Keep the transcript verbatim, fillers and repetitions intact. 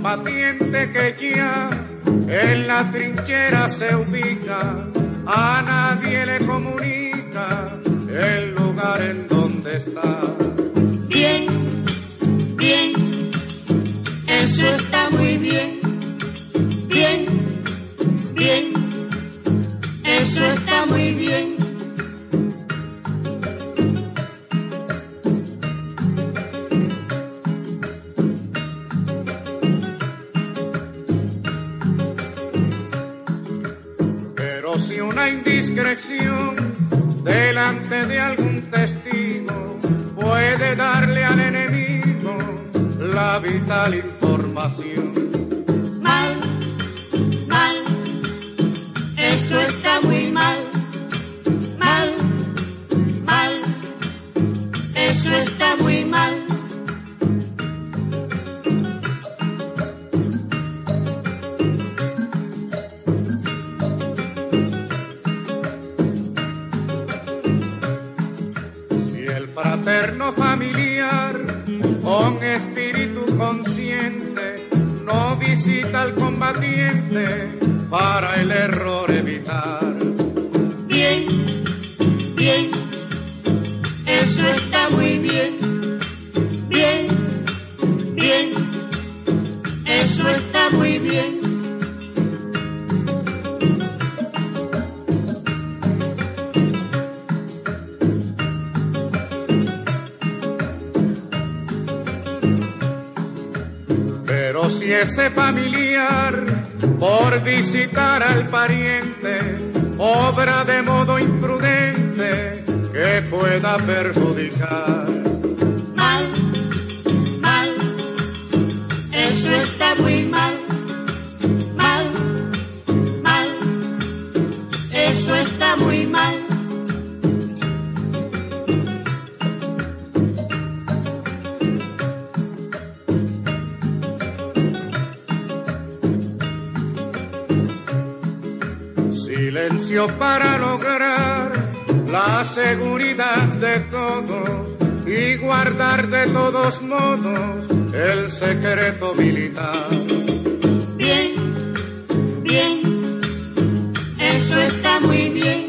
combatiente que ya en la trinchera se ubica, a nadie le comunica el lugar en donde está. Bien, bien, eso está muy bien. Bien, bien, eso está muy bien. Pero si una indiscreción delante de algún testigo puede darle al enemigo la vital información. Mal, mal, eso está muy mal. Mal, mal, eso está muy mal. Fraterno familiar, con espíritu consciente, no visita al combatiente para el error evitar. Bien, bien, eso está muy bien. Bien, bien, eso está muy bien. Pero si ese familiar, por visitar al pariente, obra de modo imprudente que pueda perjudicar. Mal, mal, eso está muy mal. Mal, mal, eso está muy mal. Silencio para lograr la seguridad de todos y guardar de todos modos el secreto militar. Bien, bien, eso está muy bien.